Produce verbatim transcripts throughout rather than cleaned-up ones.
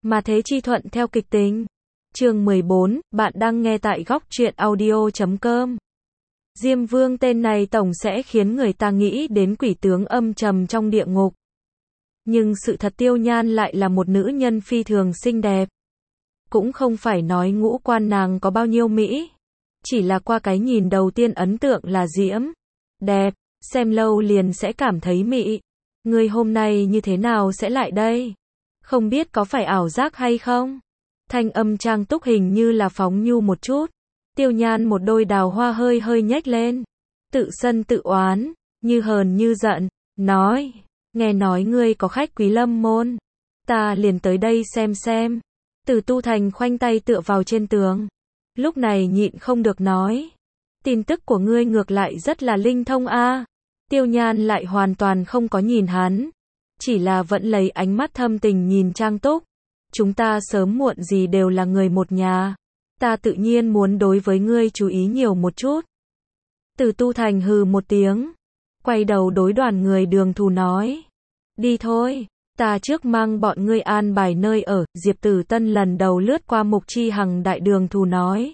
Mà thế chi thuận theo kịch tính. Chương mười bốn, bạn đang nghe tại góc truyện audio chấm com. Diêm Vương tên này tổng sẽ khiến người ta nghĩ đến quỷ tướng âm trầm trong địa ngục. Nhưng sự thật Tiêu Nhan lại là một nữ nhân phi thường xinh đẹp. Cũng không phải nói ngũ quan nàng có bao nhiêu mỹ. Chỉ là qua cái nhìn đầu tiên ấn tượng là diễm, đẹp, xem lâu liền sẽ cảm thấy mị. Người hôm nay như thế nào sẽ lại đây? Không biết có phải ảo giác hay không? Thanh âm Trang Túc hình như là phóng nhu một chút. Tiêu Nhan một đôi đào hoa hơi hơi nhếch lên. Tự sân tự oán, như hờn như giận, nói, nghe nói ngươi có khách quý lâm môn. Ta liền tới đây xem xem. Từ Tu Thành khoanh tay tựa vào trên tường. Lúc này nhịn không được nói. Tin tức của ngươi ngược lại rất là linh thông a. À. Tiêu Nhan lại hoàn toàn không có nhìn hắn. Chỉ là vẫn lấy ánh mắt thâm tình nhìn Trang Túc. Chúng ta sớm muộn gì đều là người một nhà. Ta tự nhiên muốn đối với ngươi chú ý nhiều một chút. Từ Tu Thành hừ một tiếng. Quay đầu đối đoàn người Đường Thù nói. Đi thôi, ta trước mang bọn ngươi an bài nơi ở. Diệp Tử Tân lần đầu lướt qua Mục Chi Hằng đại Đường Thù nói.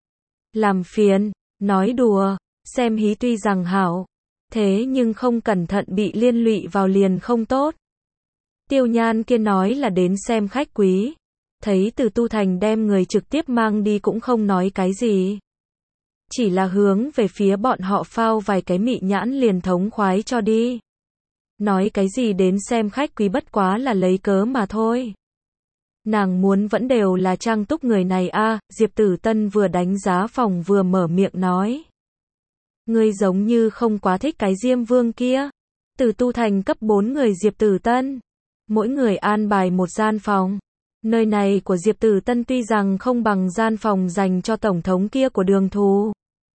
Làm phiền, nói đùa, xem hí tuy rằng hảo. Thế nhưng không cẩn thận bị liên lụy vào liền không tốt. Tiêu Nhan kia nói là đến xem khách quý. Thấy Từ Tu Thành đem người trực tiếp mang đi cũng không nói cái gì. Chỉ là hướng về phía bọn họ phao vài cái mị nhãn liền thống khoái cho đi. Nói cái gì đến xem khách quý bất quá là lấy cớ mà thôi. Nàng muốn vẫn đều là Trang Túc người này a. À, Diệp Tử Tân vừa đánh giá phòng vừa mở miệng nói. Ngươi giống như không quá thích cái Diêm Vương kia. Từ Tu Thành cấp bốn người Diệp Tử Tân. Mỗi người an bài một gian phòng. Nơi này của Diệp Tử Tân tuy rằng không bằng gian phòng dành cho tổng thống kia của Đường Thù.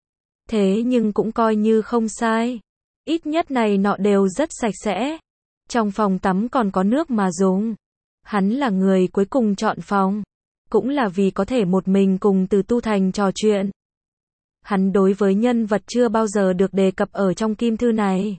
Thế nhưng cũng coi như không sai. Ít nhất này nọ đều rất sạch sẽ. Trong phòng tắm còn có nước mà dùng. Hắn là người cuối cùng chọn phòng. Cũng là vì có thể một mình cùng Từ Tu Thành trò chuyện. Hắn đối với nhân vật chưa bao giờ được đề cập ở trong kim thư này.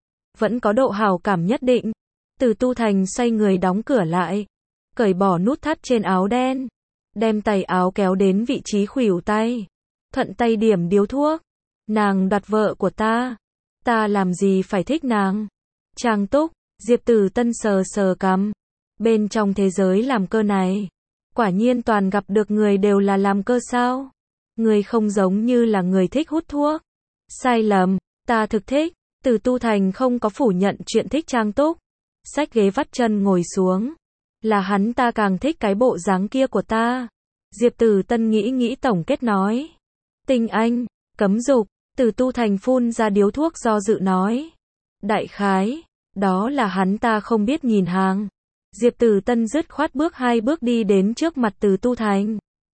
Vẫn có độ hảo cảm nhất định. Từ Tu Thành xoay người đóng cửa lại. Cởi bỏ nút thắt trên áo đen. Đem tay áo kéo đến vị trí khuỷu tay. Thuận tay điểm điếu thuốc. Nàng đoạt vợ của ta. Ta làm gì phải thích nàng. Trang Túc, Diệp Tử Tân sờ sờ cằm. Bên trong thế giới làm cơ này. Quả nhiên toàn gặp được người đều là làm cơ sao. Người không giống như là người thích hút thuốc. Sai lầm, ta thực thích. Từ Tu Thành không có phủ nhận chuyện thích Trang Túc. Xách ghế vắt chân ngồi xuống. Là hắn ta càng thích cái bộ dáng kia của ta. Diệp Tử Tân nghĩ nghĩ tổng kết nói. Tình anh, cấm dục. Từ Tu Thành phun ra điếu thuốc do dự nói. Đại khái, đó là hắn ta không biết nhìn hàng. Diệp Tử Tân dứt khoát bước hai bước đi đến trước mặt Từ Tu Thành.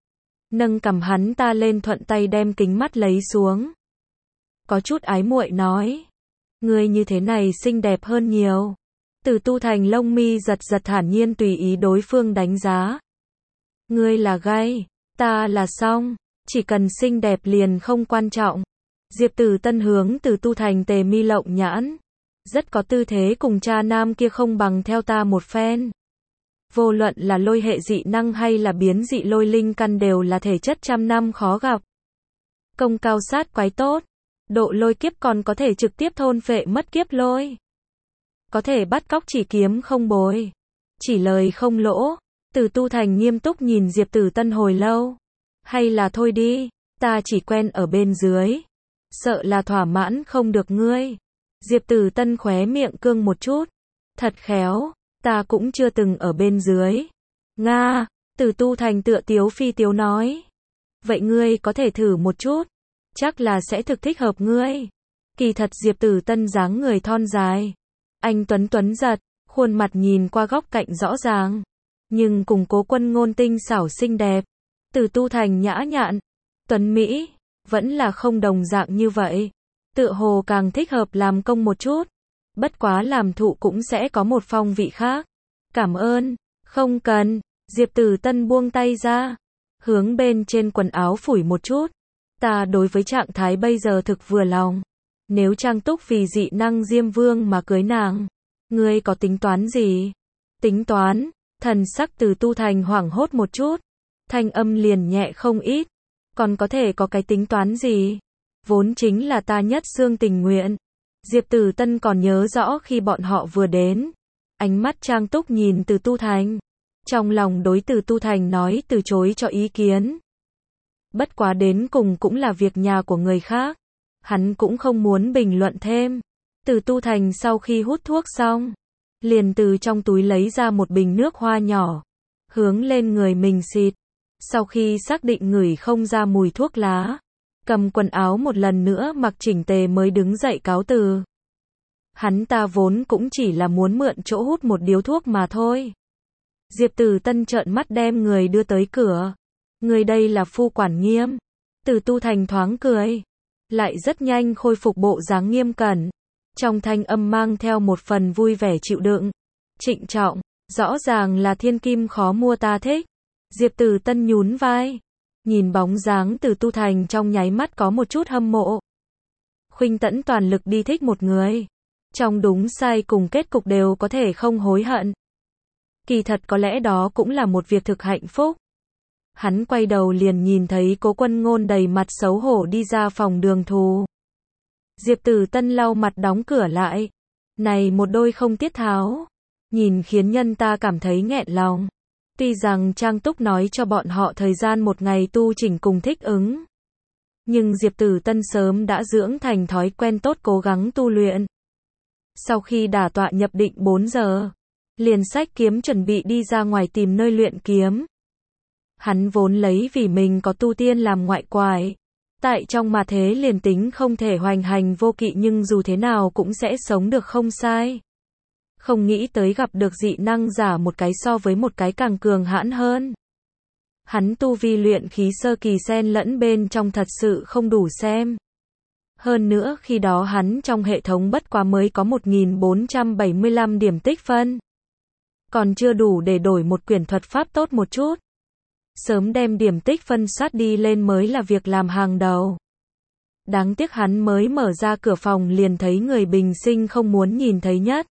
Nâng cầm hắn ta lên thuận tay đem kính mắt lấy xuống. Có chút ái muội nói. Người như thế này xinh đẹp hơn nhiều. Từ Tu Thành lông mi giật giật thản nhiên tùy ý đối phương đánh giá. Ngươi là gay, ta là song, chỉ cần xinh đẹp liền không quan trọng. Diệp Tử Tân hướng Từ Tu Thành tề mi lộng nhãn. Rất có tư thế cùng cha nam kia không bằng theo ta một phen. Vô luận là lôi hệ dị năng hay là biến dị lôi linh căn đều là thể chất trăm năm khó gặp. Công cao sát quái tốt. Độ lôi kiếp còn có thể trực tiếp thôn phệ mất kiếp lôi. Có thể bắt cóc chỉ kiếm không bồi. Chỉ lời không lỗ. Từ Tu Thành nghiêm túc nhìn Diệp Tử Tân hồi lâu. Hay là thôi đi, ta chỉ quen ở bên dưới. Sợ là thỏa mãn không được ngươi. Diệp Tử Tân khóe miệng cương một chút. Thật khéo, ta cũng chưa từng ở bên dưới. Nga, Từ Tu Thành tựa tiếu phi tiếu nói. Vậy ngươi có thể thử một chút. Chắc là sẽ thực thích hợp ngươi. Kỳ thật Diệp Tử Tân dáng người thon dài. Anh tuấn tuấn giật, khuôn mặt nhìn qua góc cạnh rõ ràng. Nhưng cùng Cố Quân Ngôn tinh xảo xinh đẹp. Từ Tu Thành nhã nhặn, tuấn mỹ, vẫn là không đồng dạng như vậy. Tựa hồ càng thích hợp làm công một chút. Bất quá làm thụ cũng sẽ có một phong vị khác. Cảm ơn, không cần. Diệp Tử Tân buông tay ra. Hướng bên trên quần áo phủi một chút. Ta đối với trạng thái bây giờ thực vừa lòng. Nếu Trang Túc vì dị năng Diêm Vương mà cưới nàng, ngươi có tính toán gì? Tính toán, Thần sắc Từ Tu Thành hoảng hốt một chút, thanh âm liền nhẹ không ít. Còn có thể có cái tính toán gì? Vốn chính là ta nhất xương tình nguyện. Diệp Tử Tân còn nhớ rõ khi bọn họ vừa đến. Ánh mắt Trang Túc nhìn Từ Tu Thành. Trong lòng đối Từ Tu Thành nói từ chối cho ý kiến. Bất quá đến cùng cũng là việc nhà của người khác. Hắn cũng không muốn bình luận thêm. Từ Tu Thành sau khi hút thuốc xong, liền từ trong túi lấy ra một bình nước hoa nhỏ, hướng lên người mình xịt. Sau khi xác định ngửi không ra mùi thuốc lá, cầm quần áo một lần nữa mặc chỉnh tề mới đứng dậy cáo từ. Hắn ta vốn cũng chỉ là muốn mượn chỗ hút một điếu thuốc mà thôi. Diệp Tử Tân trợn mắt đem người đưa tới cửa. Người đây là phu quản nghiêm. Từ Tu Thành thoáng cười, lại rất nhanh khôi phục bộ dáng nghiêm cẩn. Trong thanh âm mang theo một phần vui vẻ chịu đựng, trịnh trọng, rõ ràng là thiên kim khó mua ta thích. Diệp Tử Tân nhún vai, nhìn bóng dáng Từ Tu Thành trong nháy mắt có một chút hâm mộ. Khuynh Tẫn toàn lực đi thích một người, trong đúng sai cùng kết cục đều có thể không hối hận. Kỳ thật có lẽ đó cũng là một việc thực hạnh phúc. Hắn quay đầu liền nhìn thấy Cố Quân Ngôn đầy mặt xấu hổ đi ra phòng Đường Thù. Diệp Tử Tân lau mặt đóng cửa lại. Này một đôi không tiết tháo, nhìn khiến nhân ta cảm thấy nghẹn lòng. Tuy rằng Trang Túc nói cho bọn họ thời gian một ngày tu chỉnh cùng thích ứng, nhưng Diệp Tử Tân sớm đã dưỡng thành thói quen tốt cố gắng tu luyện. Sau khi đả tọa nhập định bốn giờ, liền xách kiếm chuẩn bị đi ra ngoài tìm nơi luyện kiếm. Hắn vốn lấy vì mình có tu tiên làm ngoại quải, tại trong mà thế liền tính không thể hoành hành vô kỵ nhưng dù thế nào cũng sẽ sống được không sai. Không nghĩ tới gặp được dị năng giả một cái so với một cái càng cường hãn hơn. Hắn tu vi luyện khí sơ kỳ xen lẫn bên trong thật sự không đủ xem. Hơn nữa khi đó hắn trong hệ thống bất quá mới có một nghìn bốn trăm bảy mươi lăm điểm tích phân. Còn chưa đủ để đổi một quyển thuật pháp tốt một chút. Sớm đem điểm tích phân sát đi lên mới là việc làm hàng đầu. Đáng tiếc hắn mới mở ra cửa phòng liền thấy người bình sinh không muốn nhìn thấy nhất.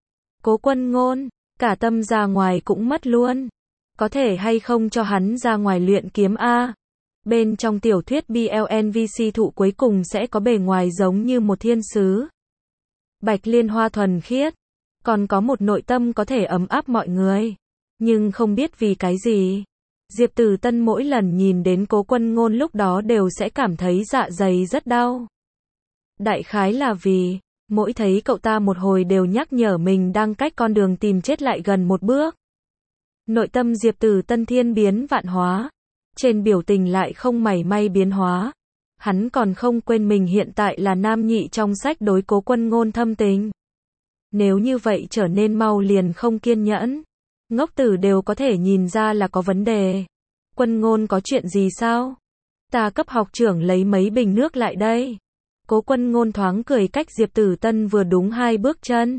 Cố Quân Ngôn, cả tâm ra ngoài cũng mất luôn. Có thể hay không cho hắn ra ngoài luyện kiếm a? Bên trong tiểu thuyết bê lờ en vê xê thụ cuối cùng sẽ có bề ngoài giống như một thiên sứ. Bạch liên hoa thuần khiết, còn có một nội tâm có thể ấm áp mọi người. Nhưng không biết vì cái gì, Diệp Tử Tân mỗi lần nhìn đến Cố Quân Ngôn lúc đó đều sẽ cảm thấy dạ dày rất đau. Đại khái là vì, mỗi thấy cậu ta một hồi đều nhắc nhở mình đang cách con đường tìm chết lại gần một bước. Nội tâm Diệp Tử Tân thiên biến vạn hóa, trên biểu tình lại không mảy may biến hóa. Hắn còn không quên mình hiện tại là nam nhị trong sách đối Cố Quân Ngôn thâm tình. Nếu như vậy trở nên mau liền không kiên nhẫn. Ngốc tử đều có thể nhìn ra là có vấn đề. Quân Ngôn có chuyện gì sao? Ta cấp học trưởng lấy mấy bình nước lại đây. Cố Quân Ngôn thoáng cười cách Diệp Tử Tân vừa đúng hai bước chân.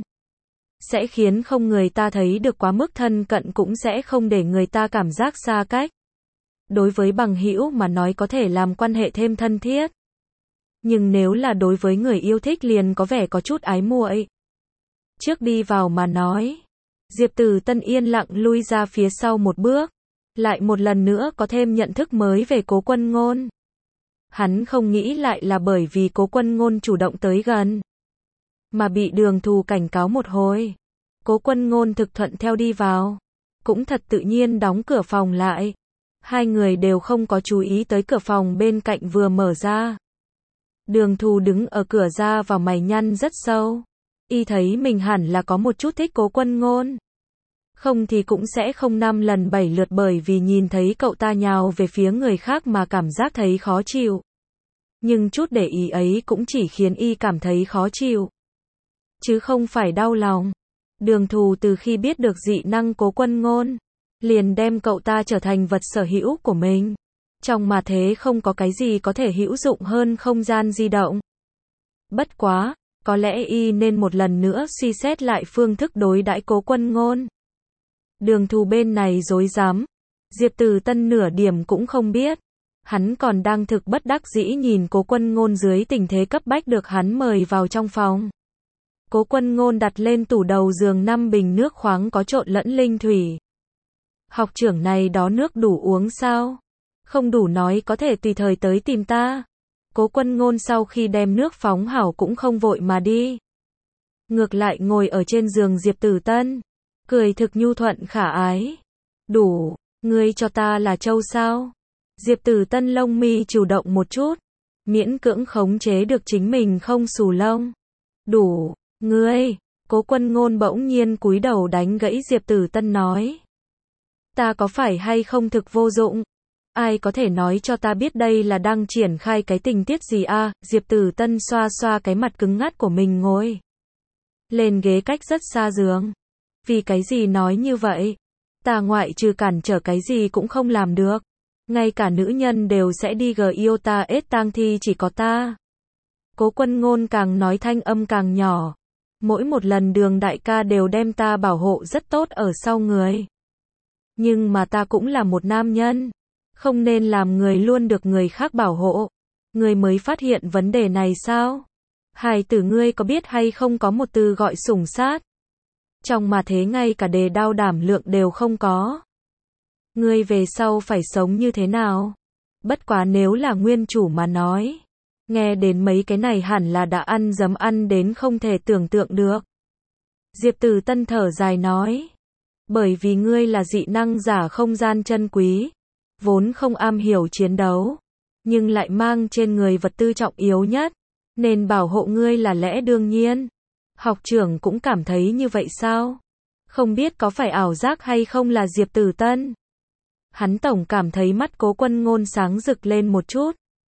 Sẽ khiến không người ta thấy được quá mức thân cận cũng sẽ không để người ta cảm giác xa cách. Đối với bằng hữu mà nói có thể làm quan hệ thêm thân thiết. Nhưng nếu là đối với người yêu thích liền có vẻ có chút ái muội. Trước đi vào mà nói. Diệp Tử Tân yên lặng lui ra phía sau một bước. Lại một lần nữa có thêm nhận thức mới về Cố Quân Ngôn. Hắn không nghĩ lại là bởi vì Cố Quân Ngôn chủ động tới gần, mà bị Đường Thù cảnh cáo một hồi. Cố Quân Ngôn thực thuận theo đi vào. Cũng thật tự nhiên đóng cửa phòng lại. Hai người đều không có chú ý tới cửa phòng bên cạnh vừa mở ra. Đường Thù đứng ở cửa ra vào mày nhăn rất sâu. Y thấy mình hẳn là có một chút thích Cố Quân Ngôn. Không thì cũng sẽ không năm lần bảy lượt bởi vì nhìn thấy cậu ta nhào về phía người khác mà cảm giác thấy khó chịu. Nhưng chút để ý ấy cũng chỉ khiến y cảm thấy khó chịu, chứ không phải đau lòng. Đường Thù từ khi biết được dị năng Cố Quân Ngôn, liền đem cậu ta trở thành vật sở hữu của mình. Trong mà thế không có cái gì có thể hữu dụng hơn không gian di động. Bất quá, có lẽ y nên một lần nữa suy xét lại phương thức đối đãi Cố Quân Ngôn. Đường Thù bên này rối rắm, Diệp Tử Tân nửa điểm cũng không biết. Hắn còn đang thực bất đắc dĩ nhìn Cố Quân Ngôn dưới tình thế cấp bách được hắn mời vào trong phòng. Cố Quân Ngôn đặt lên tủ đầu giường năm bình nước khoáng có trộn lẫn linh thủy. Học trưởng này đó nước đủ uống sao? Không đủ nói có thể tùy thời tới tìm ta. Cố Quân Ngôn sau khi đem nước phóng hảo cũng không vội mà đi. Ngược lại ngồi ở trên giường Diệp Tử Tân, cười thực nhu thuận khả ái. Đủ, ngươi cho ta là trâu sao? Diệp Tử Tân lông mi chủ động một chút, miễn cưỡng khống chế được chính mình không xù lông. Đủ, ngươi, Cố Quân Ngôn bỗng nhiên cúi đầu đánh gãy Diệp Tử Tân nói. Ta có phải hay không thực vô dụng? Ai có thể nói cho ta biết đây là đang triển khai cái tình tiết gì a? Diệp Tử Tân xoa xoa cái mặt cứng ngắt của mình ngồi lên ghế cách rất xa giường. Vì cái gì nói như vậy? Ta ngoại trừ cản trở cái gì cũng không làm được. Ngay cả nữ nhân đều sẽ đi gờ yêu ta ết tang thi chỉ có ta. Cố Quân Ngôn càng nói thanh âm càng nhỏ. Mỗi một lần Đường đại ca đều đem ta bảo hộ rất tốt ở sau người. Nhưng mà ta cũng là một nam nhân. Không nên làm người luôn được người khác bảo hộ. Ngươi mới phát hiện vấn đề này sao? Hài tử ngươi có biết hay không có một từ gọi sủng sát? Trong mà thế ngay cả đề đao đảm lượng đều không có. Ngươi về sau phải sống như thế nào? Bất quá nếu là nguyên chủ mà nói. Nghe đến mấy cái này hẳn là đã ăn dấm ăn đến không thể tưởng tượng được. Diệp Tử Tân thở dài nói. Bởi vì ngươi là dị năng giả không gian chân quý. Vốn không am hiểu chiến đấu. Nhưng lại mang trên người vật tư trọng yếu nhất. Nên bảo hộ ngươi là lẽ đương nhiên. Học trưởng cũng cảm thấy như vậy sao? Không biết có phải ảo giác hay không là Diệp Tử Tân. Hắn tổng cảm thấy mắt Cố Quân Ngôn sáng rực lên một chút.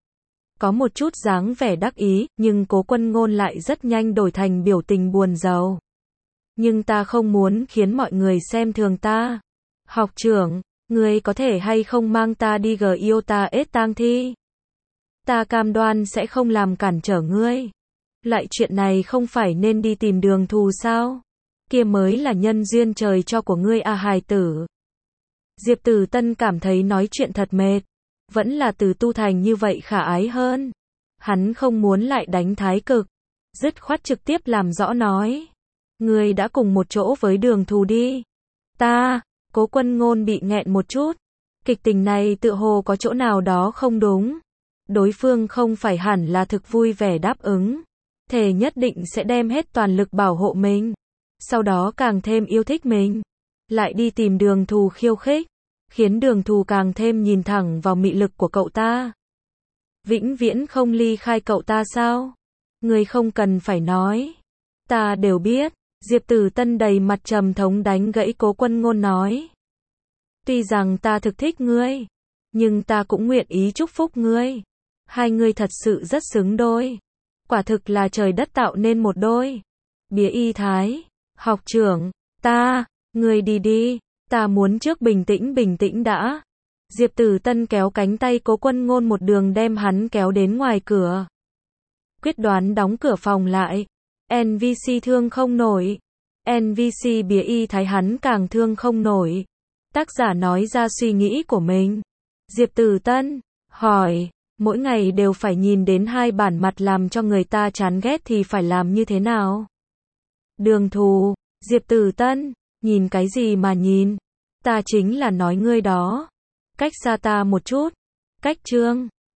Có một chút dáng vẻ đắc ý, nhưng Cố Quân Ngôn lại rất nhanh đổi thành biểu tình buồn rầu. Nhưng ta không muốn khiến mọi người xem thường ta. Học trưởng, ngươi có thể hay không mang ta đi gờ yêu ta ết tang thi? Ta cam đoan sẽ không làm cản trở ngươi. Lại chuyện này không phải nên đi tìm Đường Thù sao? Kia mới là nhân duyên trời cho của ngươi a hài tử. Diệp Tử Tân cảm thấy nói chuyện thật mệt. Vẫn là từ tu thành như vậy khả ái hơn. Hắn không muốn lại đánh thái cực. Dứt khoát trực tiếp làm rõ nói. Ngươi đã cùng một chỗ với Đường Thù đi. Ta, Cố Quân Ngôn bị nghẹn một chút. Kịch tình này tựa hồ có chỗ nào đó không đúng. Đối phương không phải hẳn là thực vui vẻ đáp ứng. Thề nhất định sẽ đem hết toàn lực bảo hộ mình. Sau đó càng thêm yêu thích mình. Lại đi tìm Đường Thù khiêu khích. Khiến Đường Thù càng thêm nhìn thẳng vào mị lực của cậu ta. Vĩnh viễn không ly khai cậu ta sao? Ngươi không cần phải nói. Ta đều biết. Diệp Tử Tân đầy mặt trầm thống đánh gãy Cố Quân Ngôn nói. Tuy rằng ta thực thích ngươi. Nhưng ta cũng nguyện ý chúc phúc ngươi. Hai người thật sự rất xứng đôi. Quả thực là trời đất tạo nên một đôi. Bía y thái. Học trưởng. Ta. Ngươi đi đi. Ta muốn trước bình tĩnh bình tĩnh đã. Diệp Tử Tân kéo cánh tay Cố Quân Ngôn một đường đem hắn kéo đến ngoài cửa. Quyết đoán đóng cửa phòng lại. en vê xê thương không nổi. en vê xê bía y thái hắn càng thương không nổi. Tác giả nói ra suy nghĩ của mình. Diệp Tử Tân hỏi, mỗi ngày đều phải nhìn đến hai bản mặt làm cho người ta chán ghét thì phải làm như thế nào? Đường Thù. Diệp Tử Tân, nhìn cái gì mà nhìn? Ta chính là nói ngươi đó. Cách xa ta một chút. Cách Trương.